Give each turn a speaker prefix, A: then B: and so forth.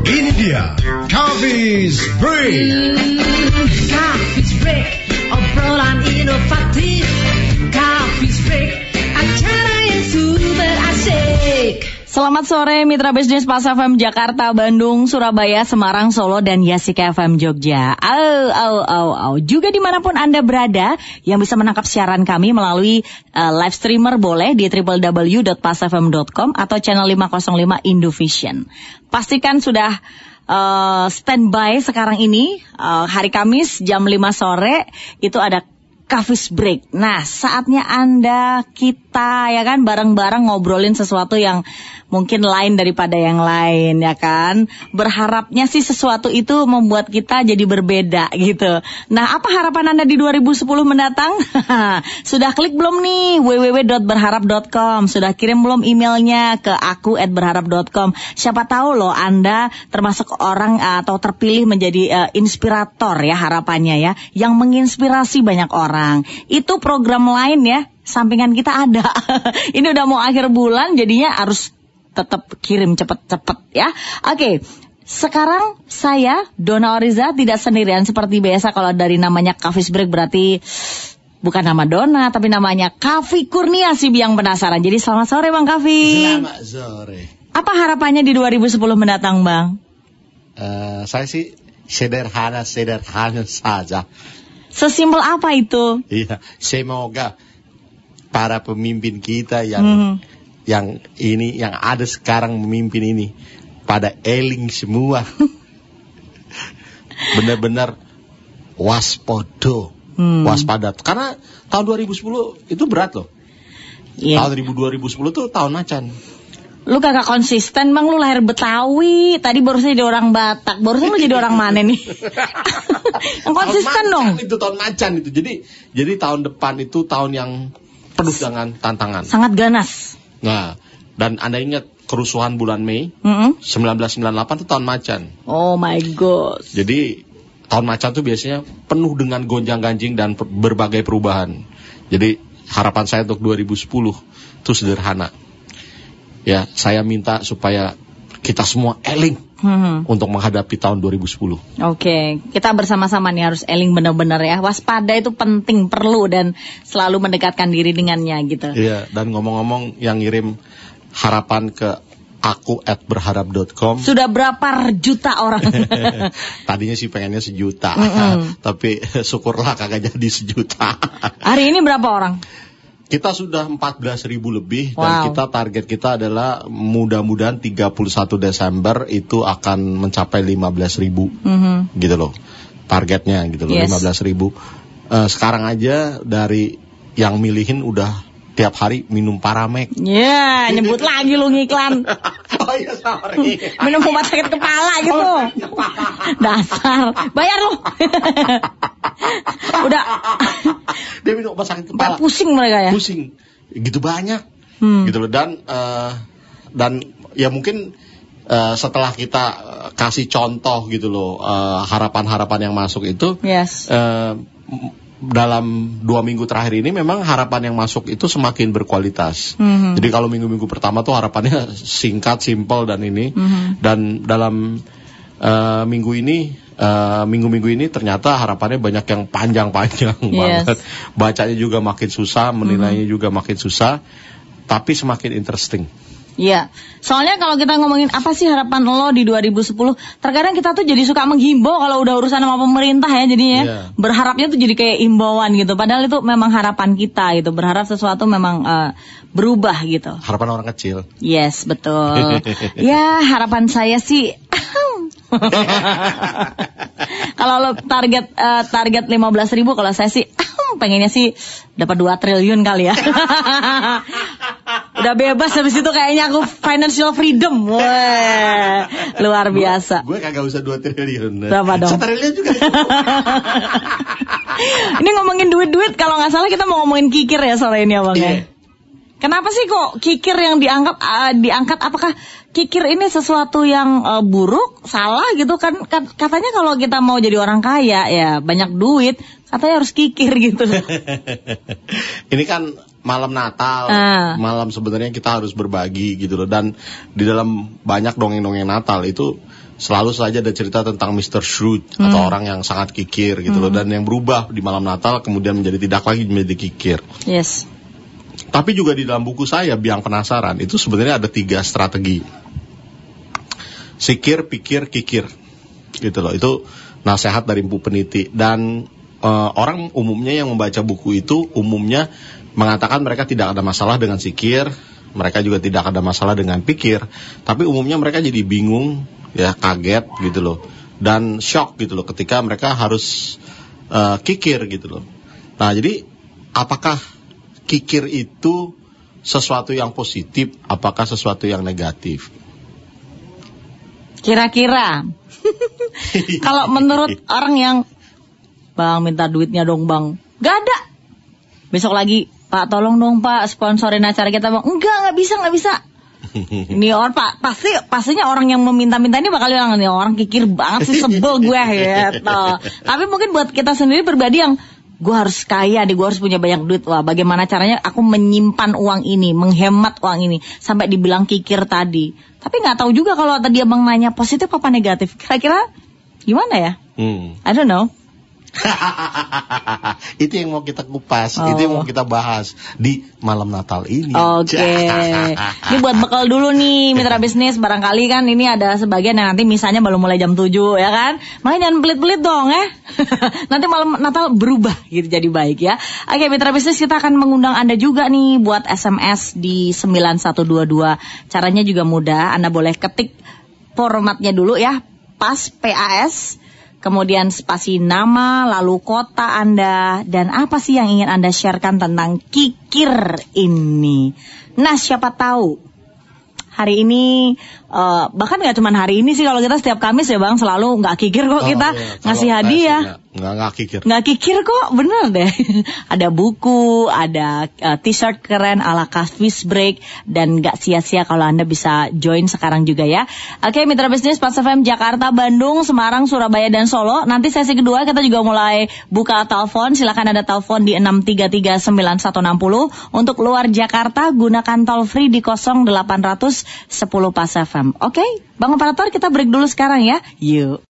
A: Ini dia Coffee's Break.
B: Coffee's Break, obrolan inovatif. Coffee's Break, acara yang super asik.
C: Selamat sore Mitra Bisnis Pas FM Jakarta, Bandung, Surabaya, Semarang, Solo, dan Yasika FM Jogja. Juga dimanapun Anda berada yang bisa menangkap siaran kami melalui live streamer boleh di www.pasfm.com atau channel 505 Indovision. Pastikan sudah standby sekarang ini, hari Kamis jam 5 sore itu ada Coffee's Break. Nah, saatnya Anda, kita ya kan bareng-bareng ngobrolin sesuatu yang mungkin lain daripada yang lain ya kan. Berharapnya sih sesuatu itu membuat kita jadi berbeda gitu. Nah, apa harapan Anda di 2010 mendatang? Sudah klik belum nih www.berharap.com? Sudah kirim belum emailnya ke aku@berharap.com? Siapa tahu loh Anda termasuk orang atau terpilih menjadi inspirator ya harapannya ya, yang menginspirasi banyak orang. Itu program lain ya, sampingan kita ada. Ini udah mau akhir bulan jadinya harus tetap kirim cepet-cepet ya. Oke, sekarang saya Dona Oriza tidak sendirian seperti biasa. Kalau dari namanya Coffee's Break berarti bukan nama Dona tapi namanya Kavi Kurnia si biang penasaran. Jadi selamat sore Bang Kavi.
D: Selamat sore.
C: Apa harapannya di 2010 mendatang Bang?
D: Saya sih sederhana saja.
C: Sesimpel apa itu?
D: Iya, semoga para pemimpin kita yang ada sekarang memimpin ini pada eling semua. Benar-benar waspada. Karena tahun 2010 itu berat loh. Yeah. Tahun 2010 tuh tahun macan.
C: Lu kagak konsisten Bang, lu lahir Betawi, tadi barusan jadi orang Batak, barusan lu jadi orang mana nih? Yang konsisten dong.
D: Itu tahun macan itu. Jadi tahun depan itu tahun yang penuh dengan tantangan.
C: Sangat ganas.
D: Nah, dan Anda ingat kerusuhan bulan Mei 1998 itu tahun macan.
C: Oh my god.
D: Jadi tahun macan itu biasanya penuh dengan gonjang-ganjing dan berbagai perubahan. Jadi harapan saya untuk 2010 itu sederhana. Ya, saya minta supaya kita semua eling untuk menghadapi tahun 2010.
C: Oke, kita bersama-sama nih harus eling benar-benar ya. Waspada itu penting, perlu, dan selalu mendekatkan diri dengannya gitu.
D: Iya, dan ngomong-ngomong yang ngirim harapan ke aku@berharap.com.
C: Sudah berapa juta orang?
D: Tadinya sih pengennya 1 juta, tapi syukurlah kagak jadi 1 juta.
C: Hari ini berapa orang?
D: Kita sudah 14.000 lebih. Dan target kita adalah mudah-mudahan 31 Desember itu akan mencapai 15.000 gitu loh. Targetnya gitu loh, 15.000. Sekarang aja dari yang milihin udah tiap hari minum Paramek.
C: Ya, nyebut lagi lu ngiklan.
D: Oh iya, sorry.
C: Minum obat sakit kepala gitu. Dasar. Bayar lu. Udah.
D: Dia minum obat sakit kepala.
C: Pusing mereka ya.
D: Pusing. Gitu banyak. Gitu loh. Dan ya mungkin setelah kita kasih contoh gitu loh, harapan-harapan yang masuk itu.
C: Yes.
D: Dalam 2 minggu terakhir ini memang harapan yang masuk itu semakin berkualitas. Jadi kalau minggu-minggu pertama tuh harapannya singkat, simpel dan ini. Dan dalam minggu-minggu ini ternyata harapannya banyak yang panjang-panjang banget. Bacanya juga makin susah, menilainya juga makin susah, tapi semakin interesting.
C: Iya, soalnya kalau kita ngomongin apa sih harapan lo di 2010, terkadang kita tuh jadi suka menghimbau kalau udah urusan sama pemerintah ya jadinya. Berharapnya tuh jadi kayak imbauan gitu, padahal itu memang harapan kita gitu, berharap sesuatu memang berubah gitu.
D: Harapan orang kecil.
C: Yes, betul. Ya, harapan saya sih kalau lo target 15.000, kalau saya sih pengennya sih dapat 2 triliun kali ya. Udah bebas habis itu kayaknya aku financial freedom. Wah, luar biasa.
D: Gue kagak usah 2 triliun.
C: Berapa dong?
D: 1 triliun juga.
C: Ini ngomongin duit-duit, kalau nggak salah kita mau ngomongin kikir ya sore ini ya Bang ya. Kenapa sih kok kikir yang diangkat? Apakah kikir ini sesuatu yang buruk, salah gitu kan? Katanya kalau kita mau jadi orang kaya ya banyak duit, katanya harus kikir gitu.
D: Ini kan malam Natal, malam sebenarnya kita harus berbagi gitu loh. Dan di dalam banyak dongeng-dongeng Natal itu Selalu saja ada cerita tentang Mr. Shrewd atau orang yang sangat kikir gitu loh, dan yang berubah di malam Natal kemudian menjadi tidak lagi menjadi kikir.
C: Yes.
D: Tapi juga di dalam buku saya Biang Penasaran itu sebenarnya ada 3 strategi. Sikir, pikir, kikir. Gitu loh. Itu nasihat dari Bu Peniti, dan orang umumnya yang membaca buku itu umumnya mengatakan mereka tidak ada masalah dengan sikir, mereka juga tidak ada masalah dengan pikir, tapi umumnya mereka jadi bingung, ya kaget gitu loh, dan shock gitu loh ketika mereka harus kikir gitu loh. Nah, jadi apakah kikir itu sesuatu yang positif, apakah sesuatu yang negatif?
C: Kira-kira kalau menurut orang yang, Bang minta duitnya dong Bang, gak ada. Besok lagi, Pak tolong dong Pak sponsorin acara kita Bang. Enggak bisa. Ini orang Pak, pastinya orang yang meminta-minta ini bakal bilang, nih orang kikir banget sih, sebel gue gitu. Tapi mungkin buat kita sendiri pribadi yang gue harus kaya deh, gue harus punya banyak duit. Wah, bagaimana caranya aku menyimpan uang ini, menghemat uang ini, sampai dibilang kikir tadi. Tapi nggak tahu juga kalau tadi Abang nanya positif apa negatif. Kira-kira gimana ya? I don't know.
D: Itu yang mau kita kupas, itu yang mau kita bahas di malam Natal ini.
C: Oke. Ini buat bekal dulu nih mitra bisnis, barangkali kan ini ada sebagian yang nanti misalnya baru mulai jam 7 ya kan. Makanya jangan pelit-pelit dong ya. Nanti malam Natal berubah gitu jadi baik ya. Oke mitra bisnis, kita akan mengundang Anda juga nih buat SMS di 9122. Caranya juga mudah, Anda boleh ketik formatnya dulu ya. PAS, kemudian spasi nama, lalu kota Anda, dan apa sih yang ingin Anda sharekan tentang kikir ini. Nah, siapa tahu hari ini, bahkan gak cuma hari ini sih, kalau kita setiap Kamis ya Bang, selalu gak kikir kok kita ngasih hadiah.
D: Nggak kikir.
C: Nggak kikir kok, bener deh. Ada buku, ada t-shirt keren ala Coffee's Break, dan gak sia-sia kalau Anda bisa join sekarang juga ya. Oke, mitra bisnis Pas FM Jakarta, Bandung, Semarang, Surabaya, dan Solo. Nanti sesi kedua kita juga mulai buka telepon. Silakan Anda telepon di 6339160. Untuk luar Jakarta, gunakan tol free di 0800 10 Pas FM. Oke, Bang Operator, kita break dulu sekarang ya. Yuk.